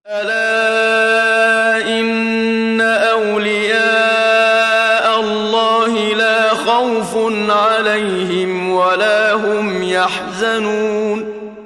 ألا إن أولياء الله لا خوف عليهم ولا هم يحزنون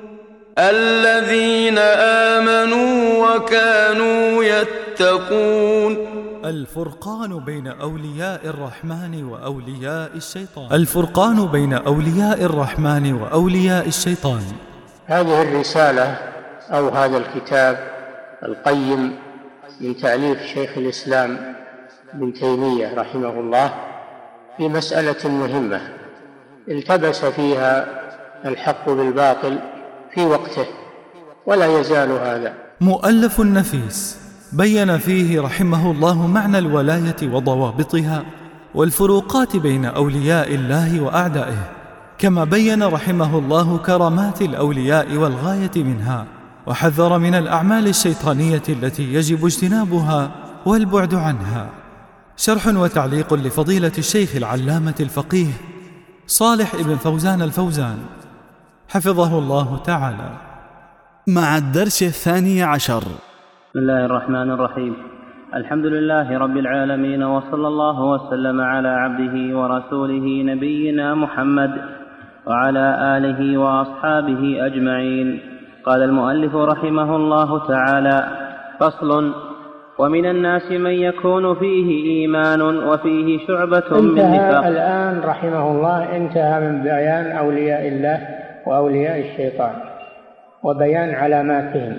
الذين آمنوا وكانوا يتقون. الفرقان بين أولياء الرحمن وأولياء الشيطان. الفرقان بين أولياء الرحمن وأولياء الشيطان. هذه الرسالة أو هذا الكتاب القيم من تأليف شيخ الإسلام ابن تيمية رحمه الله في مسألة مهمة التبس فيها الحق بالباطل في وقته ولا يزال هذا. مؤلف نفيس بين فيه رحمه الله معنى الولاية وضوابطها والفروقات بين أولياء الله وأعدائه، كما بين رحمه الله كرامات الأولياء والغاية منها، وحذر من الأعمال الشيطانية التي يجب اجتنابها والبعد عنها. شرح وتعليق لفضيلة الشيخ العلامة الفقيه صالح ابن فوزان الفوزان حفظه الله تعالى، مع الدرس 12. بسم الله الرحمن الرحيم. الحمد لله رب العالمين، وصلى الله وسلم على عبده ورسوله نبينا محمد وعلى آله وأصحابه أجمعين. قال المؤلف رحمه الله تعالى: فصل: ومن الناس من يكون فيه إيمان وفيه شعبة من نفاق. الآن رحمه الله انتهى من بيان أولياء الله وأولياء الشيطان وبيان علاماتهم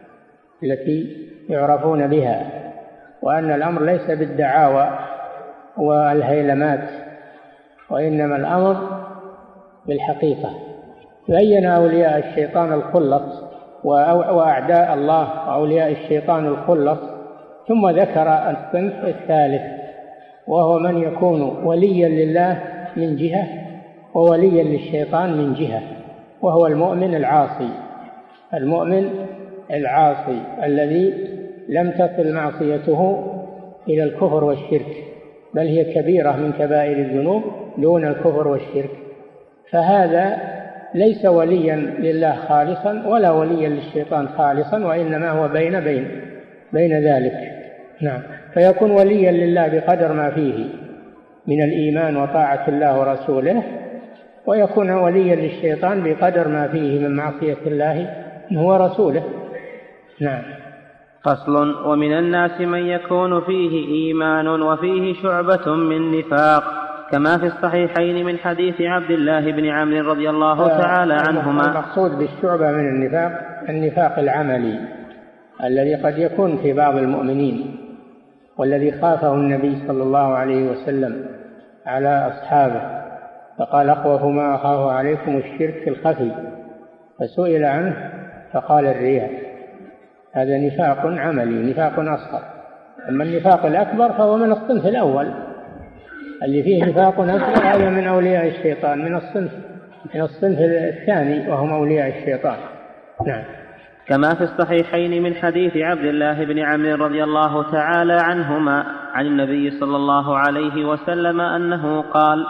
التي يعرفون بها، وأن الأمر ليس بالدعاوى والهيلمات، وإنما الأمر بالحقيقة. بين أولياء الشيطان الخلص وأعداء الله وأولياء الشيطان الخلص، ثم ذكر الصنف الثالث وهو من يكون وليا لله من جهة ووليا للشيطان من جهة، وهو المؤمن العاصي. المؤمن العاصي الذي لم تصل معصيته إلى الكفر والشرك، بل هي كبيرة من كبائر الذنوب دون الكفر والشرك، فهذا ليس وليا لله خالصا ولا وليا للشيطان خالصا، وإنما هو بين ذلك. نعم، فيكون وليا لله بقدر ما فيه من الإيمان وطاعة الله ورسوله، ويكون وليا للشيطان بقدر ما فيه من معصية الله ورسوله. نعم. فصل: ومن الناس من يكون فيه إيمان وفيه شعبة من نفاق، كما في الصحيحين من حديث عبد الله بن عمرو رضي الله تعالى عنهما. المقصود بالشعبة من النفاق العملي الذي قد يكون في بعض المؤمنين، والذي خافه النبي صلى الله عليه وسلم على أصحابه، فقال: أخوف ما أخاف عليكم الشرك الخفي، فسئل عنه فقال: الرياء. هذا نفاق عملي، نفاق أصغر. أما النفاق الأكبر فهو من الصنف الأول، اللي فيه نفاق أكبر هذا من أولياء الشيطان، من الصنف الثاني وهم أولياء الشيطان. نعم. كما في الصحيحين من حديث عبد الله بن عمرو رضي الله تعالى عنهما عن النبي صلى الله عليه وسلم أنه قال: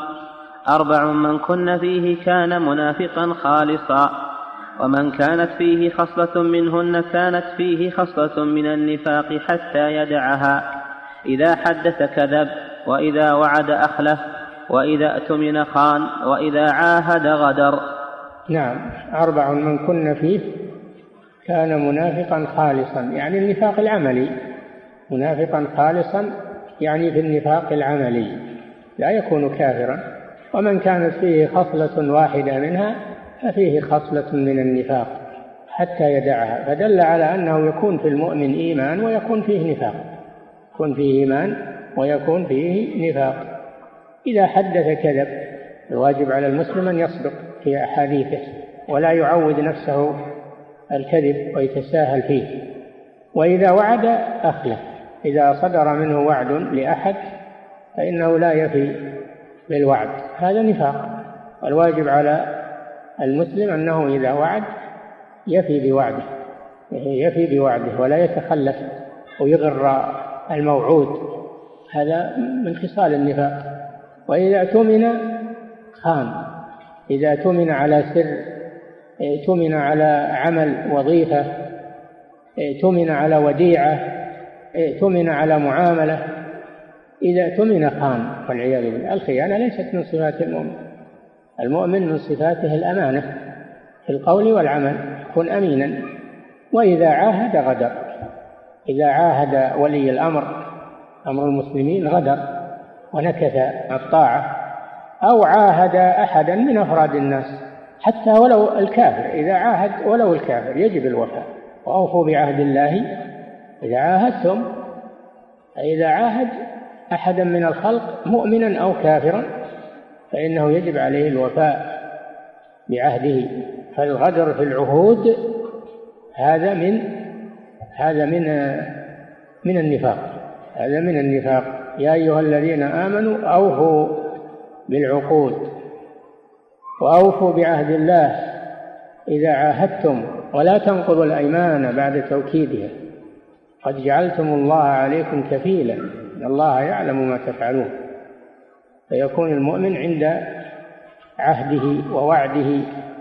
4 من كن فيه كان منافقا خالصا، ومن كانت فيه خصلة منهن كانت فيه خصلة من النفاق حتى يدعها: إذا حدث كذب، وإذا وعد أخلف، وإذا اؤتمن خان، وإذا عاهد غدر. نعم، 4 من كن فيه كان منافقا خالصا، يعني النفاق العملي. منافقا خالصا يعني في النفاق العملي، لا يكون كافرا. ومن كانت فيه خصلة واحدة منها ففيه خصلة من النفاق حتى يدعها، فدل على أنه يكون في المؤمن إيمان ويكون فيه نفاق، يكون فيه إيمان ويكون فيه نفاق. إذا حدث كذب، الواجب على المسلم أن يصدق في أحاديثه ولا يعود نفسه الكذب ويتساهل فيه. وإذا وعد أخلف، إذا صدر منه وعد لأحد فإنه لا يفي بالوعد، هذا نفاق. الواجب على المسلم أنه إذا وعد يفي بوعده ولا يتخلف ويغر الموعود، هذا من خصال النفاق. وإذا اؤتمن خان، إذا اؤتمن على سر، اؤتمن على عمل وظيفة ائتمن على وديعة، ائتمن على معاملة، إذا ائتمن خان والعياذ بالله. الخيانة ليست من صفات المؤمن. المؤمن من صفاته الأمانة في القول والعمل، يكون أمينا. وإذا عاهد غدر، إذا عاهد ولي الأمر، أمر المسلمين، غدر ونكث الطاعة، أو عاهد أحدا من أفراد الناس حتى ولو الكافر، إذا عاهد ولو الكافر يجب الوفاء. وأوفوا بعهد الله إذا عاهدتم. إذا عاهد أحدا من الخلق مؤمنا أو كافرا فإنه يجب عليه الوفاء بعهده. فالغدر في العهود هذا من النفاق، هذا من النفاق. يا أيها الذين آمنوا أوفوا بالعقود وأوفوا بعهد الله إذا عاهدتم ولا تنقضوا الأيمان بعد توكيدها قد جعلتم الله عليكم كفيلا إن الله يعلم ما تفعلون. فيكون المؤمن عند عهده ووعده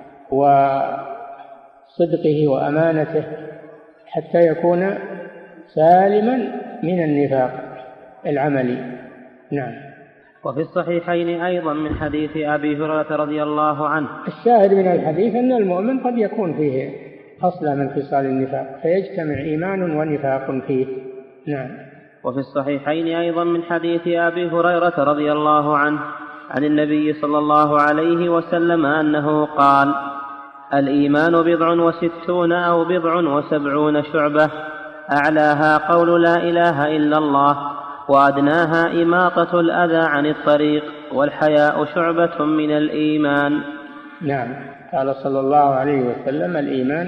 وصدقه وأمانته حتى يكون سالما من النفاق العملي. نعم. وفي الصحيحين أيضا من حديث أبي هريرة رضي الله عنه. الشاهد من الحديث أن المؤمن قد يكون فيه خصلة من خصال النفاق فيجتمع إيمان ونفاق فيه. نعم. وفي الصحيحين أيضا من حديث أبي هريرة رضي الله عنه عن النبي صلى الله عليه وسلم أنه قال: الإيمان 67 أو 70 شعبة، أعلاها قول لا إله إلا الله، وأدناها إماطة الأذى عن الطريق، والحياء شعبة من الإيمان. نعم. قال صلى الله عليه وسلم: الإيمان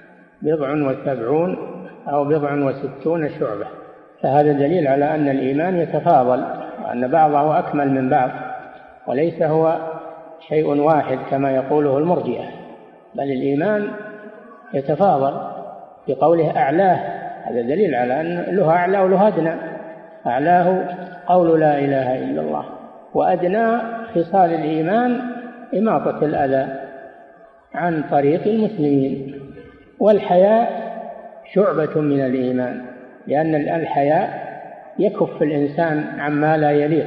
70 أو 60 شعبة. فهذا دليل على أن الإيمان يتفاضل وأن بعضه أكمل من بعض، وليس هو شيء واحد كما يقوله المرجئة، بل الإيمان يتفاضل. بقوله أعلاه هذا دليل على أن له أعلى وله أدنى. أعلاه قول لا إله إلا الله، وأدنى خصال الإيمان إماطة الأذى عن طريق المسلمين. والحياء شعبة من الإيمان، لأن الحياء يكف الإنسان عما لا يليق.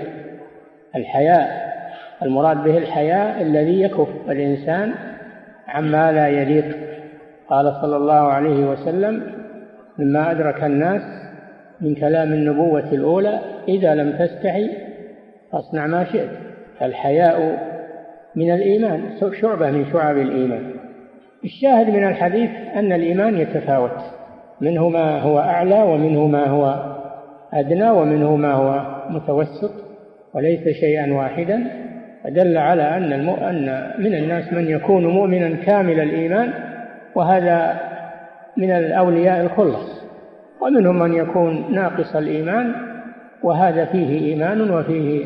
الحياء المراد به الحياء الذي يكف الإنسان عما لا يليق. قال صلى الله عليه وسلم: مما أدرك الناس من كلام النبوة الأولى: إذا لم تستحي فاصنع ما شئت. فالحياء من الإيمان، شعبة من شعب الإيمان. الشاهد من الحديث أن الإيمان يتفاوت، منه ما هو أعلى ومنه ما هو أدنى ومنه ما هو متوسط، وليس شيئا واحدا. فدل على أن من الناس من يكون مؤمنا كامل الإيمان، وهذا من الأولياء الخلص، ومنهم من يكون ناقص الإيمان، وهذا فيه إيمان وفيه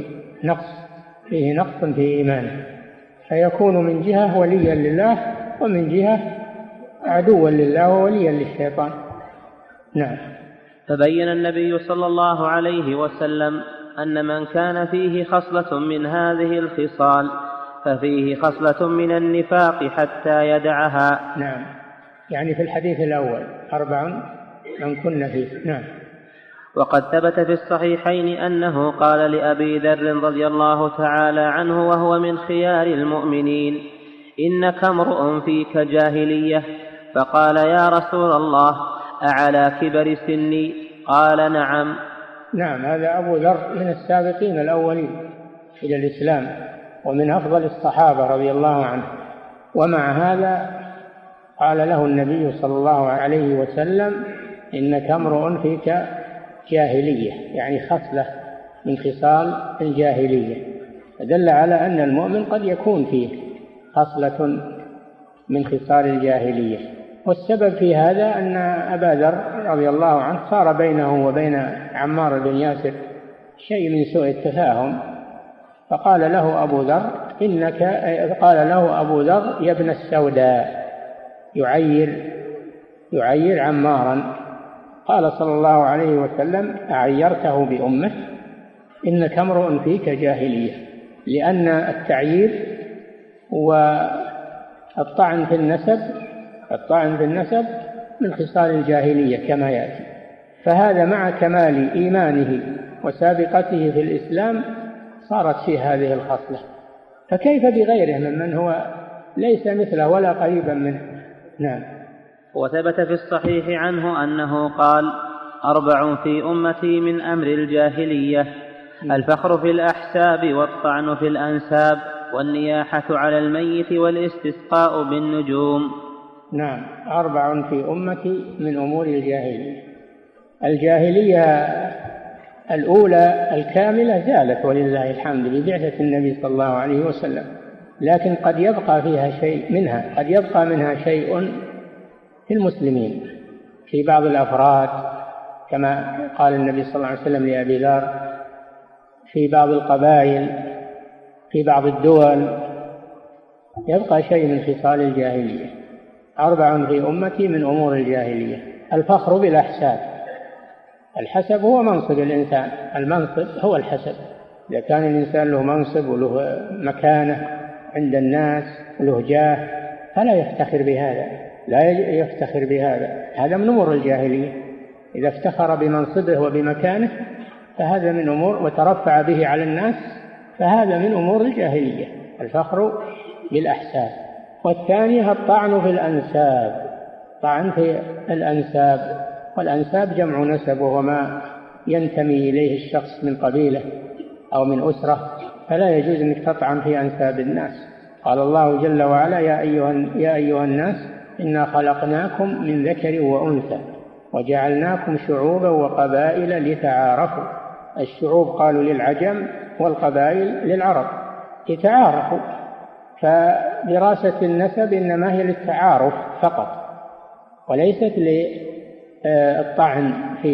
نقص في إيمانه، فيكون من جهة وليا لله ومن جهة عدوا لله ووليا للشيطان. نعم. فبين النبي صلى الله عليه وسلم أن من كان فيه خصلة من هذه الخصال ففيه خصلة من النفاق حتى يدعها. نعم. يعني في الحديث الأول 4 من كن فيه. نعم. وقد ثبت في الصحيحين أنه قال لأبي ذر رضي الله تعالى عنه وهو من خيار المؤمنين: إنك امرؤ فيك جاهلية. فقال: يا رسول الله، أعلى كبر سني؟ قال: نعم. نعم. هذا أبو ذر من السابقين الأولين إلى الإسلام، ومن أفضل الصحابة رضي الله عنه. ومع هذا قال له النبي صلى الله عليه وسلم: إنك امرؤ فيك جاهلية، يعني خصلة من خصال الجاهلية. فدل على أن المؤمن قد يكون فيه خصلة من خصال الجاهلية. والسبب في هذا أن أبا ذر رضي الله عنه صار بينه وبين عمار بن ياسر شيء من سوء التفاهم، فقال له أبو ذر: يا ابن السوداء، يعير عمارا. قال صلى الله عليه وسلم: أعيرته بأمه؟ إنك امرؤ فيك جاهلية. لأن التعيير والطعن في النسب من خصال الجاهلية كما يأتي. فهذا مع كمال إيمانه وسابقته في الإسلام صارت فيه هذه الخصلة، فكيف بغيره ممن هو ليس مثله ولا قريبا منه. نعم. وثبت في الصحيح عنه أنه قال: 4 في أمتي من أمر الجاهلية: الفخر في الأحساب، والطعن في الأنساب، والنياحة على الميت، والاستسقاء بالنجوم. نعم، 4 في أمتي من أمور الجاهلية. الجاهلية الأولى الكاملة زالت ولله الحمد ببعثة النبي صلى الله عليه وسلم، لكن قد يبقى فيها شيء منها، قد يبقى منها شيء في المسلمين في بعض الأفراد، كما قال النبي صلى الله عليه وسلم لأبي ذر، في بعض القبائل، في بعض الدول يبقى شيء من خصال الجاهلية. 4 في أمتي من أمور الجاهلية: الفخر بالأحساب. الحسب هو منصب الإنسان، المنصب هو الحسب. إذا كان الإنسان له منصب وله مكانة عند الناس وله جاه فلا يفتخر بهذا، لا يفتخر بهذا، هذا من أمور الجاهلية. إذا افتخر بمنصبه وبمكانه فهذا من أمور، وترفع به على الناس فهذا من أمور الجاهلية، الفخر بالأحساب. والثانية الطعن في الأنساب، طعن في الأنساب، والأنساب جمع نسب، وهو ما ينتمي إليه الشخص من قبيلة أو من أسرة، فلا يجوز أنك تطعن في أنساب الناس. قال الله جل وعلا: يا أيها الناس إنا خلقناكم من ذكر وأنثى وجعلناكم شعوبا وقبائل لتعارفوا. الشعوب قالوا للعجم، والقبائل للعرب لتعارفوا. فدراسة النسب إنما هي للتعارف فقط، وليست للطعن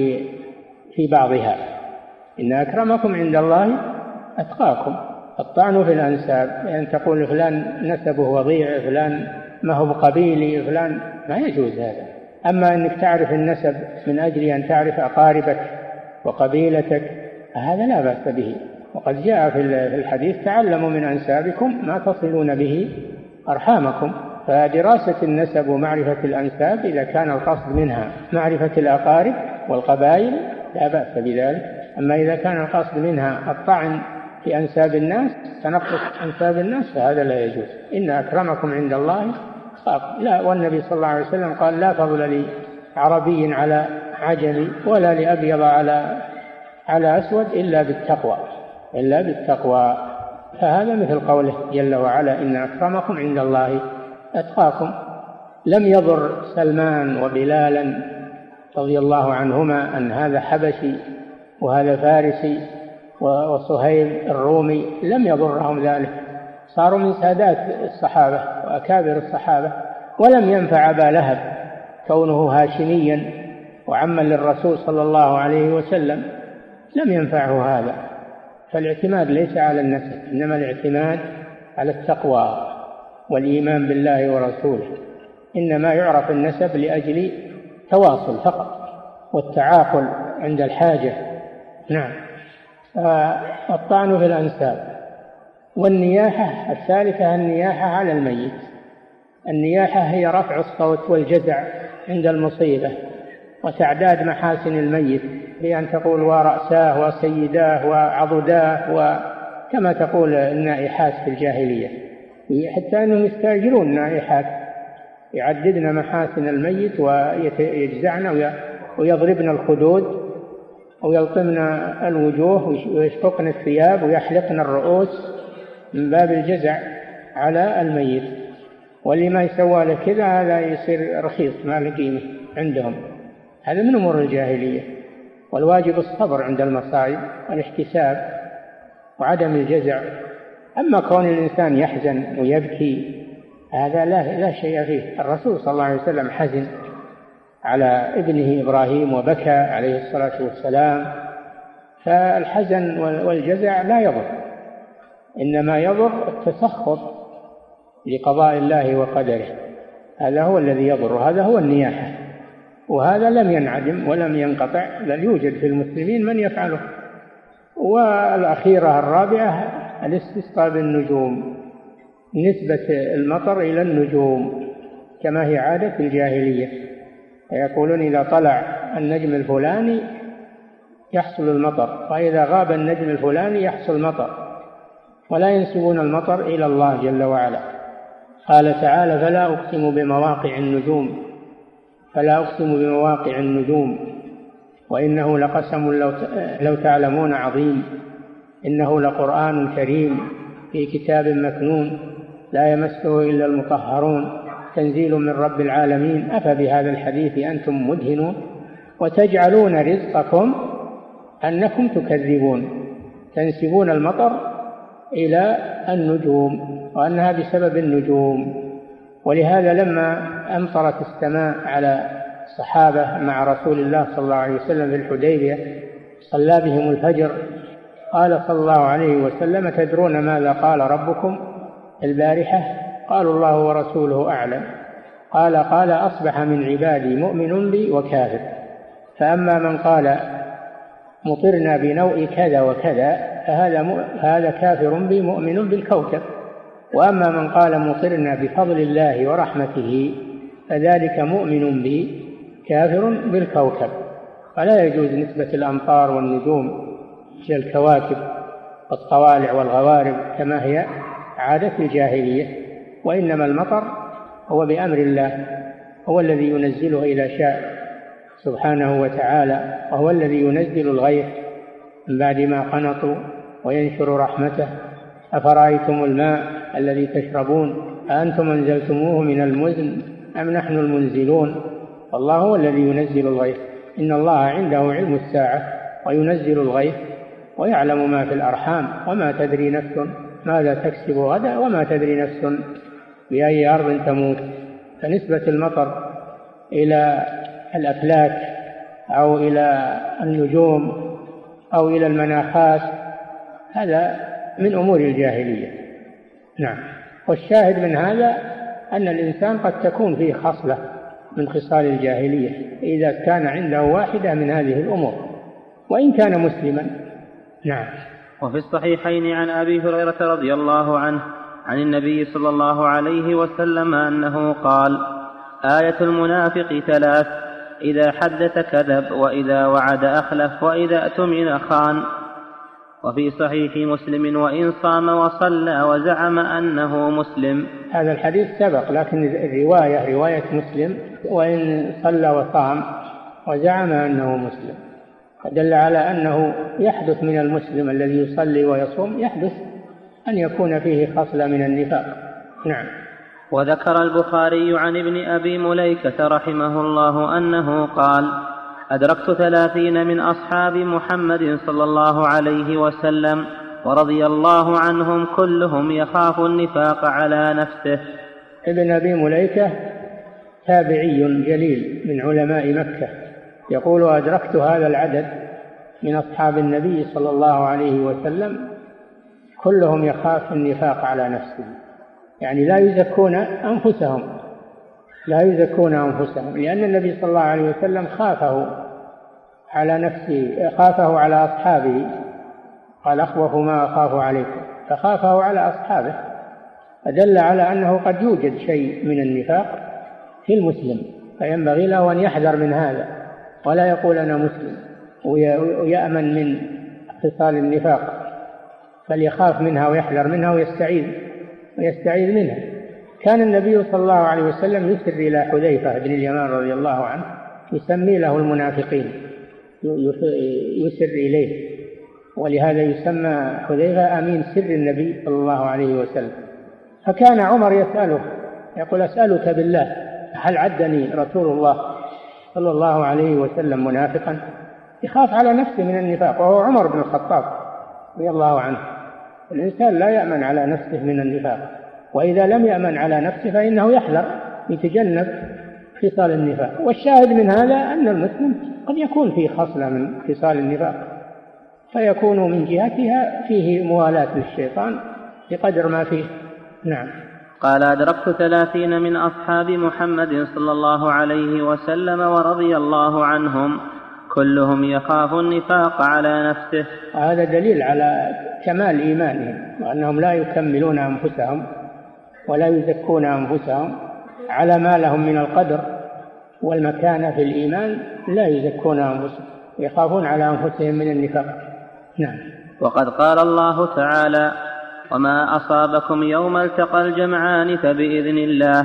في بعضها. إن أكرمكم عند الله أتقاكم. الطعن في الأنساب، يعني تقول فلان نسبه وضيع، فلان ما هو قبيلي، فلان، ما يجوز هذا. أما أنك تعرف النسب من أجل أن تعرف أقاربك وقبيلتك هذا لا بأس به. وقد جاء في الحديث: تعلموا من أنسابكم ما تصلون به أرحامكم. فدراسة النسب ومعرفة الأنساب إذا كان القصد منها معرفة الأقارب والقبائل لا بأس بذلك. أما إذا كان القصد منها الطعن في أنساب الناس، تنقص أنساب الناس، فهذا لا يجوز. إن أكرمكم عند الله لا. والنبي صلى الله عليه وسلم قال: لا فضل لعربي على عجمي ولا لأبيض على أسود إلا بالتقوى. فهذا مثل قوله جل وعلا: إن أكرمكم عند الله أتقاكم. لم يضر سلمان وبلالا رضي الله عنهما أن هذا حبشي وهذا فارسي، وصهيب الرومي لم يضرهم ذلك، صاروا من سادات الصحابة وأكابر الصحابة. ولم ينفع أبا لهب كونه هاشميا وعما للرسول صلى الله عليه وسلم، لم ينفعه هذا. فالاعتماد ليس على النسب، إنما الاعتماد على التقوى والإيمان بالله ورسوله. إنما يعرف النسب لأجل تواصل فقط والتعاقل عند الحاجة. نعم. الطعن في الأنساب. والنياحة الثالثة النياحة على الميت. النياحة هي رفع الصوت والجزع عند المصيبة وتعداد محاسن الميت، بأن تقول ورأساه وسيداه وعضداه، وكما تقول النائحات في الجاهلية، حتى أنهم يستأجرون النائحات يعددن محاسن الميت ويجزعن ويضربن الخدود ويلطمن الوجوه ويشققن الثياب ويحلقن الرؤوس من باب الجزع على الميت. واللي ما يسوى له كذا هذا يصير رخيص ما له قيمة عندهم. هذا من أمور الجاهلية. والواجب الصبر عند المصائب والاحتساب وعدم الجزع. أما كون الإنسان يحزن ويبكي هذا لا شيء فيه. الرسول صلى الله عليه وسلم حزن على ابنه إبراهيم وبكى عليه الصلاة والسلام. فالحزن والجزع لا يضر، إنما يضر التسخط لقضاء الله وقدره، هذا هو الذي يضر، وهذا هو النياحة. وهذا لم ينعدم ولم ينقطع، بل يوجد في المسلمين من يفعله. والأخيرة الرابعة الاستسقاء بالنجوم، نسبة المطر إلى النجوم كما هي عادة الجاهلية. يقولون إذا طلع النجم الفلاني يحصل المطر، وإذا غاب النجم الفلاني يحصل المطر، ولا ينسبون المطر إلى الله جل وعلا. قال تعالى: فلا أقسم بمواقع النجوم، فلا أقسم بمواقع النجوم وإنه لقسم لو تعلمون عظيم، إنه لقرآن كريم في كتاب مكنون لا يمسه إلا المطهرون تنزيل من رب العالمين. أفبهذا الحديث أنتم مدهنون وتجعلون رزقكم أنكم تكذبون. تنسبون المطر إلى النجوم وأنها بسبب النجوم. ولهذا لما أمطرت السماء على الصحابة مع رسول الله صلى الله عليه وسلم في الحديبية صلى بهم الفجر، قال صلى الله عليه وسلم: تدرون ماذا قال ربكم البارحة؟ قالوا: الله ورسوله أعلم. قال: أصبح من عبادي مؤمن بي وكافر، فأما من قال مطرنا بنوء كذا وكذا فهذا كافر بي مؤمن بالكوكب، وأما من قال مطرنا بفضل الله ورحمته فذلك مؤمن بي كافر بالكوكب. فلا يجوز نسبة الأمطار والنجوم إلى الكواكب والطوالع والغوارب كما هي عادة الجاهلية، وإنما المطر هو بأمر الله، هو الذي ينزله إذا شاء سبحانه وتعالى، وهو الذي ينزل الغيث من بعد ما قنطوا وينشر رحمته. أفرأيتم الماء الذي تشربون أأنتم أنزلتموه من المزن أم نحن المنزلون؟ والله هو الذي ينزل الغيث، إن الله عنده علم الساعة وينزل الغيث ويعلم ما في الأرحام وما تدري نفس ماذا تكسب غدا وما تدري نفس بأي أرض تموت. فنسبة المطر إلى الأفلاك أو إلى النجوم أو إلى المناخات هذا من أمور الجاهلية. نعم. والشاهد من هذا أن الإنسان قد تكون فيه خصلة من خصال الجاهلية إذا كان عنده واحدة من هذه الأمور وإن كان مسلما. نعم. وفي الصحيحين عن أبي هريرة رضي الله عنه عن النبي صلى الله عليه وسلم أنه قال: آية المنافق 3: إذا حدث كذب، وإذا وعد أخلف، وإذا اؤتمن خان. وفي صحيح مسلم: وإن صام وصلى وزعم أنه مسلم. هذا الحديث سبق، لكن الرواية رواية مسلم: وإن صلى وصام وزعم أنه مسلم، فدل على أنه يحدث من المسلم الذي يصلي ويصوم يحدث أن يكون فيه خصلة من النفاق. نعم. وذكر البخاري عن ابن أبي مليكة رحمه الله أنه قال: أدركت 30 من أصحاب محمد صلى الله عليه وسلم ورضي الله عنهم كلهم يخاف النفاق على نفسه. ابن أبي مليكة تابعي جليل من علماء مكة، يقول: أدركت هذا العدد من أصحاب النبي صلى الله عليه وسلم كلهم يخاف النفاق على نفسه، يعني لا يزكون أنفسهم، لأن النبي صلى الله عليه وسلم خافه على نفسه، خافه على أصحابه، قال: أخوف ما أخاف عليكم، فخافه على أصحابه، فدل على أنه قد يوجد شيء من النفاق في المسلم، فينبغي له أن يحذر من هذا ولا يقول أنا مسلم ويأمن من خصال النفاق، فليخاف منها ويحذر منها ويستعيذ منها. كان النبي صلى الله عليه وسلم يسر إلى حذيفة بن اليمان رضي الله عنه، يسمي له المنافقين، يسر إليه، ولهذا يسمى حذيفة أمين سر النبي صلى الله عليه وسلم. فكان عمر يسأله يقول: أسألك بالله هل عدني رسول الله صلى الله عليه وسلم منافقا؟ يخاف على نفسه من النفاق، وهو عمر بن الخطاب رضي الله عنه. الإنسان لا يأمن على نفسه من النفاق، وإذا لم يأمن على نفسه فإنه يحذر يتجنب خصال النفاق. والشاهد من هذا أن المسلم قد يكون فيه خصلة من خصال النفاق، فيكون من جهتها فيه موالاة للشيطان بقدر ما فيه. نعم. قال: أدركت 30 من أصحاب محمد صلى الله عليه وسلم ورضي الله عنهم كلهم يخاف النفاق على نفسه. هذا دليل على كمال إيمانهم، وأنهم لا يكملون أنفسهم ولا يزكون أنفسهم على ما لهم من القدر والمكانة في الإيمان لا يزكون أنفسهم، يخافون على أنفسهم من النفاق. نعم. وقد قال الله تعالى: وما أصابكم يوم التقى الجمعان فبإذن الله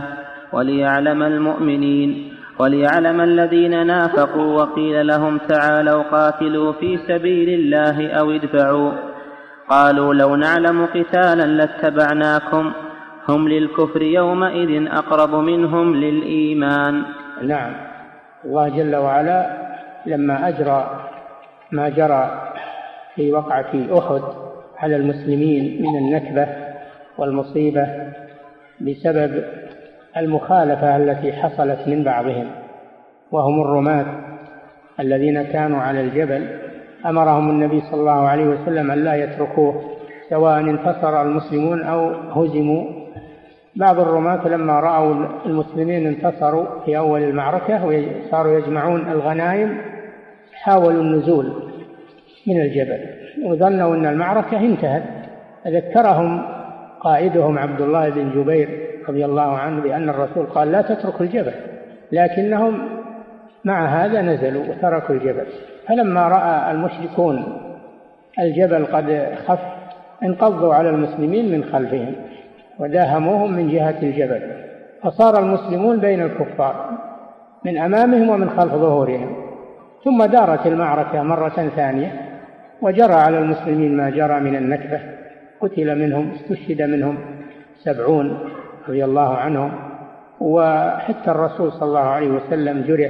وليعلم الذين نافقوا وقيل لهم تعالوا قاتلوا في سبيل الله أو ادفعوا قالوا لو نعلم قتالا لاتبعناكم هم للكفر يومئذ أقرب منهم للإيمان. نعم. الله جل وعلا لما أجرى ما جرى في وقعة أحد على المسلمين من النكبة والمصيبة بسبب المخالفة التي حصلت من بعضهم وهم الرماة الذين كانوا على الجبل، أمرهم النبي صلى الله عليه وسلم أن لا يتركوه سواء انتصر المسلمون أو هزموا. بعض الرماة لما رأوا المسلمين انتصروا في أول المعركة وصاروا يجمعون الغنائم حاولوا النزول من الجبل وظنوا أن المعركة انتهت. ذكرهم قائدهم عبد الله بن جبير رضي الله عنه بأن الرسول قال لا تتركوا الجبل، لكنهم مع هذا نزلوا وتركوا الجبل. فلما رأى المشركون الجبل قد خف انقضوا على المسلمين من خلفهم وداهموهم من جهة الجبل، فصار المسلمون بين الكفار من أمامهم ومن خلف ظهورهم. ثم دارت المعركة مرة ثانية وجرى على المسلمين ما جرى من النكبة، قتل منهم استشهد منهم 70 رضي الله عنهم، وحتى الرسول صلى الله عليه وسلم جرح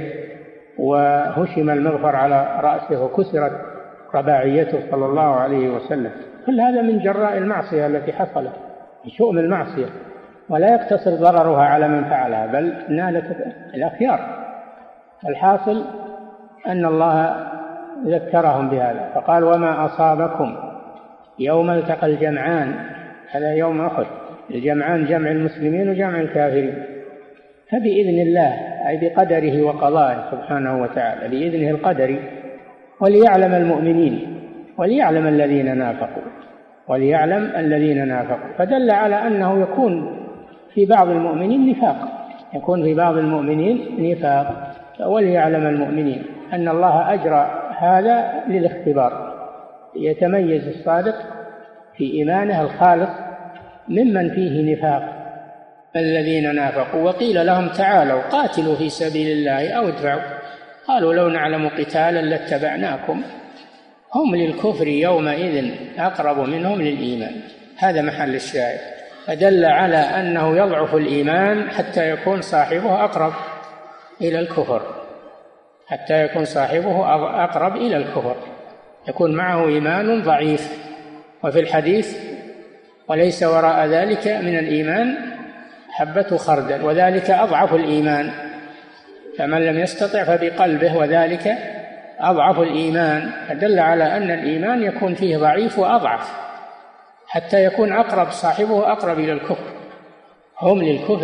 وهشم المغفر على رأسه وكسرت رباعيته صلى الله عليه وسلم. كل هذا من جراء المعصية التي حصلت، شؤم المعصية، ولا يقتصر ضررها على من فعلها بل نالت الأخيار. الحاصل أن الله ذكرهم بهذا فقال وما أصابكم يوم التقى الجمعان، هذا يوم أحد، الجمعان جمع المسلمين وجمع الكافرين، فبإذن الله أي بقدره وقضائه سبحانه وتعالى، بإذنه القدري، وليعلم المؤمنين وليعلم الذين نافقوا، وليعلم الذين نافقوا، فدل على أنه يكون في بعض المؤمنين نفاق، يكون في بعض المؤمنين نفاق. وليعلم المؤمنين أن الله أجرى هذا للاختبار، يتميز الصادق في إيمانه الخالص ممن فيه نفاق. الذين نافقوا وقيل لهم تعالوا قاتلوا في سبيل الله أو ادفعوا قالوا لو نعلم قتالا لاتبعناكم هم للكفر يومئذ أقرب منهم للإيمان. هذا محل الشاهد، فدل على أنه يضعف الإيمان حتى يكون صاحبه أقرب إلى الكفر، حتى يكون صاحبه أقرب إلى الكفر، يكون معه إيمان ضعيف. وفي الحديث وليس وراء ذلك من الإيمان حبة خردل وذلك أضعف الإيمان، فمن لم يستطع فبقلبه وذلك أضعف الإيمان. فدل على أن الإيمان يكون فيه ضعيف وأضعف حتى يكون أقرب صاحبه أقرب إلى الكفر. هم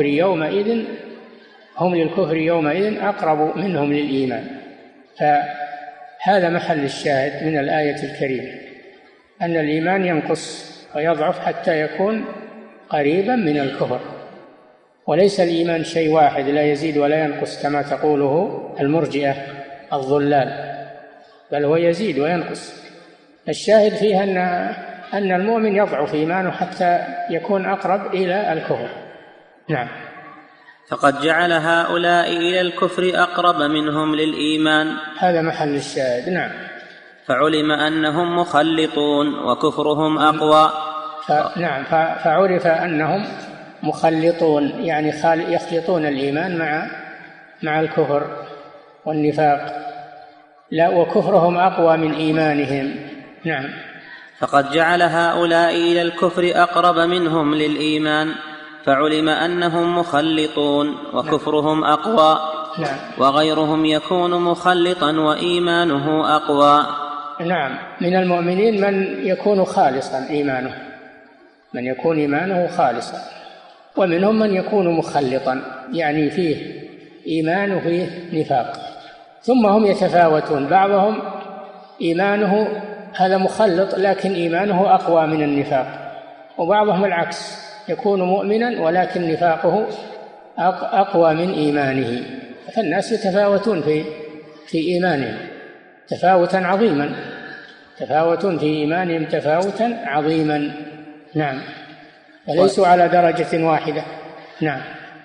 للكفر يومئذ أقرب منهم للإيمان. فهذا محل الشاهد من الآية الكريمة، أن الإيمان ينقص ويضعف حتى يكون قريبا من الكفر، وليس الإيمان شيء واحد لا يزيد ولا ينقص كما تقوله المرجئة الضلال، بل هو يزيد وينقص. الشاهد فيها أن المؤمن يضعف إيمانه حتى يكون أقرب إلى الكفر. نعم. فقد جعل هؤلاء إلى الكفر أقرب منهم للإيمان، هذا محل الشاهد. نعم. فعلم أنهم مخلطون وكفرهم أقوى. نعم. فعرف أنهم مخلطون، يعني يخلطون الإيمان مع الكفر والنفاق، لا وكفرهم أقوى من إيمانهم. نعم. فقد جعل هؤلاء إلى الكفر أقرب منهم للإيمان، فعلم أنهم مخلطون وكفرهم أقوى. نعم. وغيرهم يكون مخلطا وإيمانه أقوى. نعم. من المؤمنين من يكون خالصا إيمانه، من يكون إيمانه خالصا، ومنهم من يكون مخلطا، يعني فيه إيمان وفيه نفاق. ثم هم يتفاوتون، بعضهم إيمانه هذا مخلط لكن إيمانه أقوى من النفاق، وبعضهم العكس، يكون مؤمنا ولكن نفاقه أقوى من إيمانه. فالناس يتفاوتون في إيمانهم تفاوتا عظيما، تفاوتون في إيمانهم تفاوتا عظيما. نعم، فليسوا على درجة واحدة. نعم.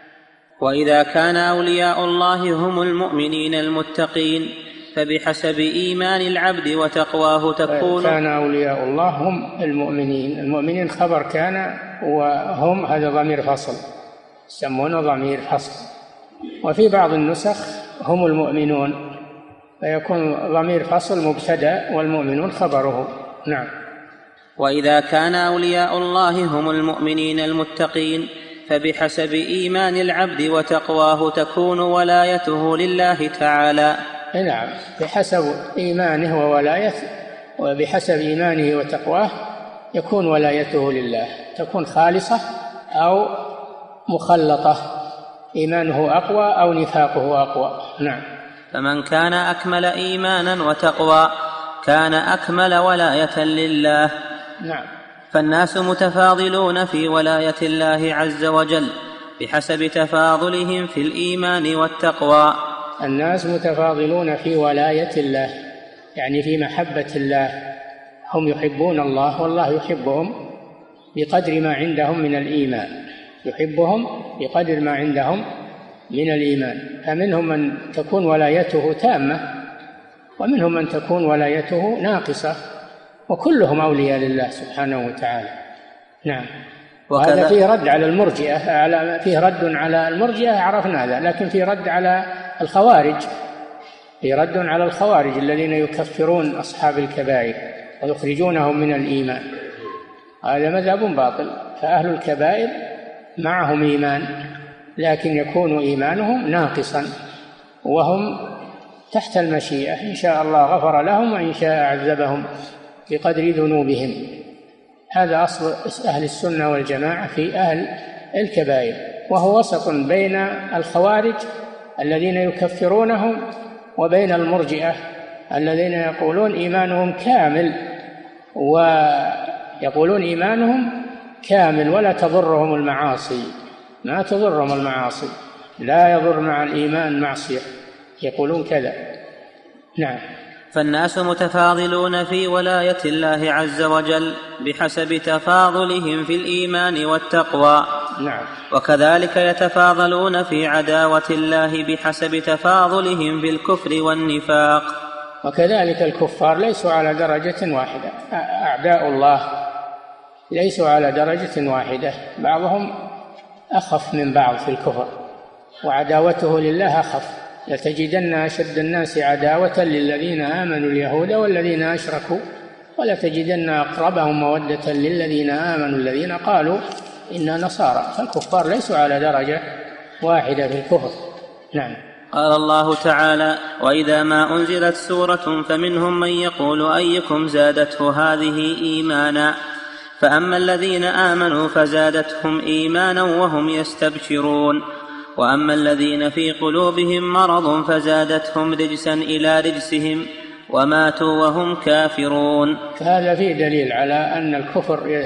وإذا كان أولياء الله هم المؤمنين المتقين فبحسب إيمان العبد وتقواه تكون. كان أولياء الله هم المؤمنين، المؤمنين خبر كان، وهم هذا ضمير فصل يسمونه ضمير فصل. وفي بعض النسخ هم المؤمنون فيكون ضمير فصل مبتدأ والمؤمنون خبره. نعم. وإذا كان أولياء الله هم المؤمنين المتقين فبحسب إيمان العبد وتقواه تكون ولايته لله تعالى. نعم، بحسب إيمانه وولايته، وبحسب إيمانه وتقواه يكون ولايته لله، تكون خالصة أو مخلطة، إيمانه أقوى أو نفاقه أقوى. نعم. فمن كان أكمل إيمانا وتقوى كان أكمل ولاية لله. نعم. فالناس متفاضلون في ولاية الله عز وجل بحسب تفاضلهم في الإيمان والتقوى. الناس متفاضلون في ولاية الله، يعني في محبة الله، هم يحبون الله والله يحبهم بقدر ما عندهم من الإيمان، يحبهم بقدر ما عندهم من الإيمان. فمنهم من تكون ولايته تامة ومنهم من تكون ولايته ناقصة، وكلهم أولياء لله سبحانه وتعالى. نعم. وهذا فيه رد على المرجئة، فيه رد على المرجئة عرفنا هذا، لكن فيه رد على الخوارج، فيه رد على الخوارج الذين يكفرون أصحاب الكبائر ويخرجونهم من الإيمان، هذا مذهب باطل. فأهل الكبائر معهم إيمان لكن يكون إيمانهم ناقصا، وهم تحت المشيئة، إن شاء الله غفر لهم وإن شاء عذبهم بقدر ذنوبهم. هذا أصل أهل السنة والجماعة في أهل الكبائر، وهو وسط بين الخوارج الذين يكفرونهم وبين المرجئة الذين يقولون إيمانهم كامل، ويقولون إيمانهم كامل ولا تضرهم المعاصي، ما تضرهم المعاصي، لا يضر مع الإيمان معصية، يقولون كذا. نعم. فالناس متفاضلون في ولاية الله عز وجل بحسب تفاضلهم في الإيمان والتقوى. نعم. وكذلك يتفاضلون في عداوة الله بحسب تفاضلهم في الكفر والنفاق. وكذلك الكفار ليسوا على درجة واحدة، أعداء الله ليسوا على درجة واحدة، بعضهم أخف من بعض في الكفر، وعداوته لله أخف. لتجدن أشد الناس عداوة للذين آمنوا اليهود والذين أشركوا ولتجدن أقربهم مودة للذين آمنوا الذين قالوا إنا نصارى. فالكفار ليسوا على درجة واحدة في الكفر. نعم. قال الله تعالى: وإذا ما أنزلت سورة فمنهم من يقول أيكم زادته هذه إيمانا، فأما الذين آمنوا فزادتهم إيمانا وهم يستبشرون، وأما الذين في قلوبهم مرض فزادتهم رجسا إلى رجسهم وماتوا وهم كافرون. هذا فيه دليل على أن الكفر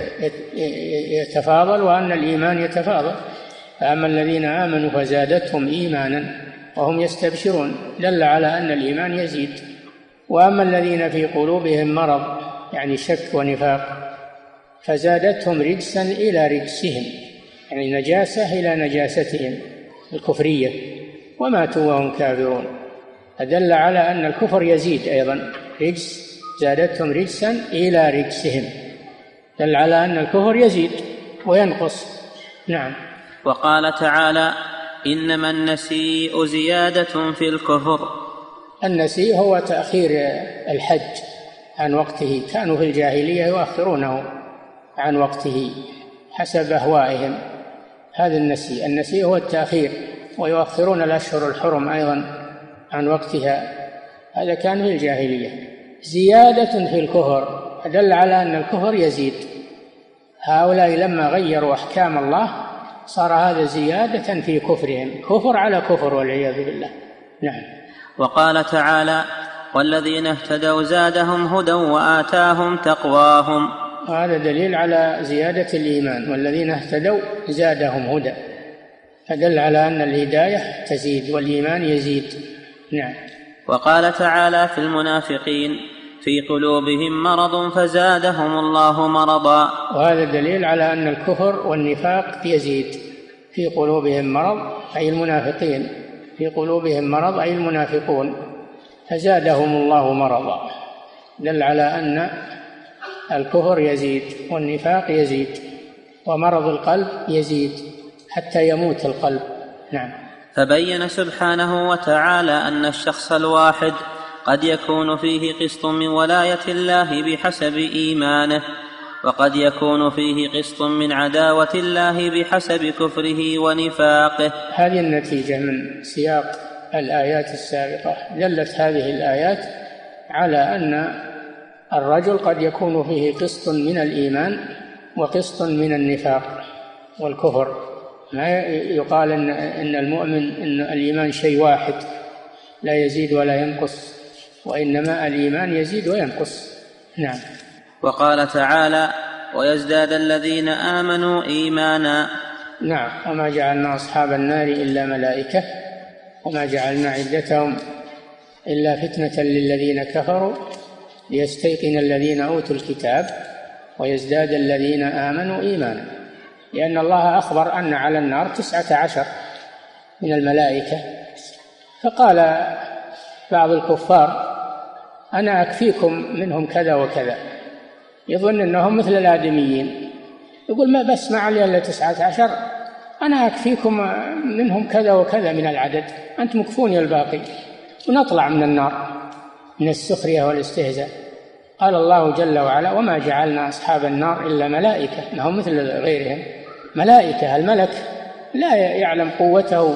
يتفاضل وأن الإيمان يتفاضل. فأما الذين آمنوا فزادتهم إيمانا وهم يستبشرون، دل على أن الإيمان يزيد. وأما الذين في قلوبهم مرض يعني شك ونفاق فزادتهم رجسا إلى رجسهم، يعني نجاسة إلى نجاستهم الكفرية، وماتوا وهم كافرون. أدل على أن الكفر يزيد أيضا، رجس، زادتهم رجسا إلى رجسهم، دل على أن الكفر يزيد وينقص. نعم. وقال تعالى: إنما النسيء زيادة في الكفر. النسيء هو تأخير الحج عن وقته، كانوا في الجاهلية يؤخرونه عن وقته حسب أهوائهم، هذا النسيء. النسيء هو التأخير، ويؤخرون الأشهر الحرم أيضا عن وقتها، هذا كان في الجاهلية. زيادة في الكفر دل على أن الكفر يزيد. هؤلاء لما غيروا أحكام الله صار هذا زيادة في كفرهم، كفر على كفر والعياذ بالله. نعم. وقال تعالى: والذين اهتدوا زادهم هدى وآتاهم تقواهم. هذا دليل على زيادة الإيمان، والذين اهتدوا زادهم هدى، فدل على أن الهداية تزيد والإيمان يزيد. نعم. وقال تعالى في المنافقين في قلوبهم مرض فزادهم الله مرضا. وهذا دليل على أن الكفر والنفاق يزيد. في قلوبهم مرض أي المنافقين، في قلوبهم مرض أي المنافقون، فزادهم الله مرضا، دل على أن الكفر يزيد والنفاق يزيد ومرض القلب يزيد حتى يموت القلب. نعم. فبين سبحانه وتعالى أن الشخص الواحد قد يكون فيه قسط من ولاية الله بحسب إيمانه، وقد يكون فيه قسط من عداوة الله بحسب كفره ونفاقه. هذه النتيجة من سياق الآيات السابقة. دلت هذه الآيات على أن الرجل قد يكون فيه قسط من الإيمان وقسط من النفاق والكفر. ما يقال إن المؤمن إن الإيمان شيء واحد لا يزيد ولا ينقص، وإنما الإيمان يزيد وينقص. نعم. وقال تعالى ويزداد الذين آمنوا إيمانا. نعم. وما جعلنا أصحاب النار إلا ملائكة وما جعلنا عدتهم إلا فتنة للذين كفروا ليستيقن الذين أوتوا الكتاب ويزداد الذين آمنوا إيمانا، لأن الله أخبر أن على النار 19 من الملائكة. فقال بعض الكفار أنا أكفيكم منهم كذا وكذا، يظن أنهم مثل الآدميين، يقول ما بس ما علي إلا 19، أنا أكفيكم منهم كذا وكذا من العدد، أنتم كفوني الباقي ونطلع من النار من السخرية والاستهزاء. قال الله جل وعلا وما جعلنا أصحاب النار إلا ملائكة، ما هم مثل غيرهم ملائكة. الملك لا يعلم قوته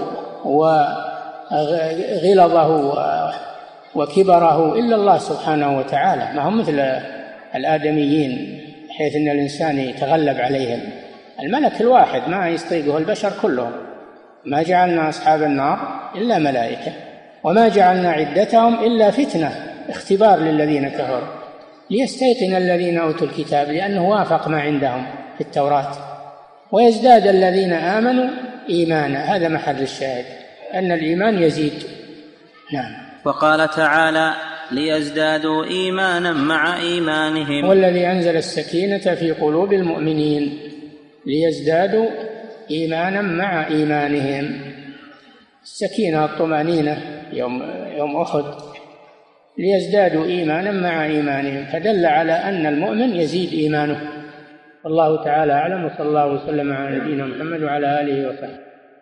وغلظه وكبره إلا الله سبحانه وتعالى، ما هم مثل الآدميين حيث أن الإنسان يتغلب عليهم. الملك الواحد ما يستيقظه البشر كلهم. ما جعلنا أصحاب النار إلا ملائكة وما جعلنا عدتهم إلا فتنة، اختبار للذين كفروا ليستيقن الذين أوتوا الكتاب، لأنه وافق ما عندهم في التوراة. ويزداد الذين آمنوا إيمانا، هذا محل الشاهد أن الإيمان يزيد. نعم. وقال تعالى ليزدادوا إيمانا مع إيمانهم. والذي أنزل السكينة في قلوب المؤمنين ليزدادوا إيمانا مع إيمانهم. السكينة الطمأنينة يوم أحد، ليزدادوا إيمانا مع إيمانهم، فدل على أن المؤمن يزيد إيمانه. والله تعالى أعلم، وصلى الله وسلم على نبينا محمد وعلى آله وصحبه.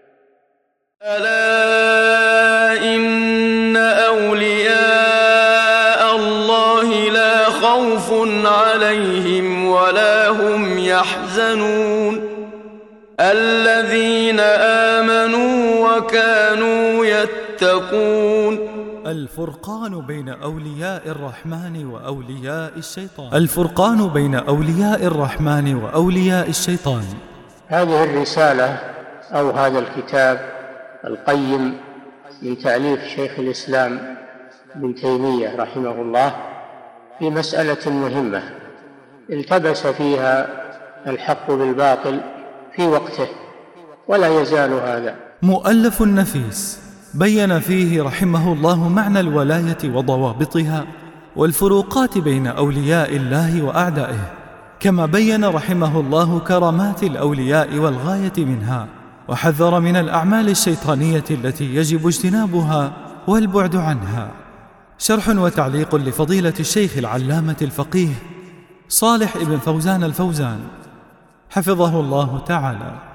ألا إن أولياء الله لا خوف عليهم ولا هم يحزنون الذين آمنوا وكانوا يتقون. الفرقان بين أولياء الرحمن وأولياء الشيطان. الفرقان بين أولياء الرحمن وأولياء الشيطان. هذه الرسالة أو هذا الكتاب القيم من تأليف شيخ الإسلام ابن تيمية رحمه الله في مسألة مهمة التبس فيها الحق بالباطل في وقته ولا يزال هذا. مؤلف نفيس بين فيه رحمه الله معنى الولاية وضوابطها والفروقات بين أولياء الله وأعدائه، كما بين رحمه الله كرامات الأولياء والغاية منها، وحذر من الأعمال الشيطانية التي يجب اجتنابها والبعد عنها. شرح وتعليق لفضيلة الشيخ العلامة الفقيه صالح ابن فوزان الفوزان حفظه الله تعالى.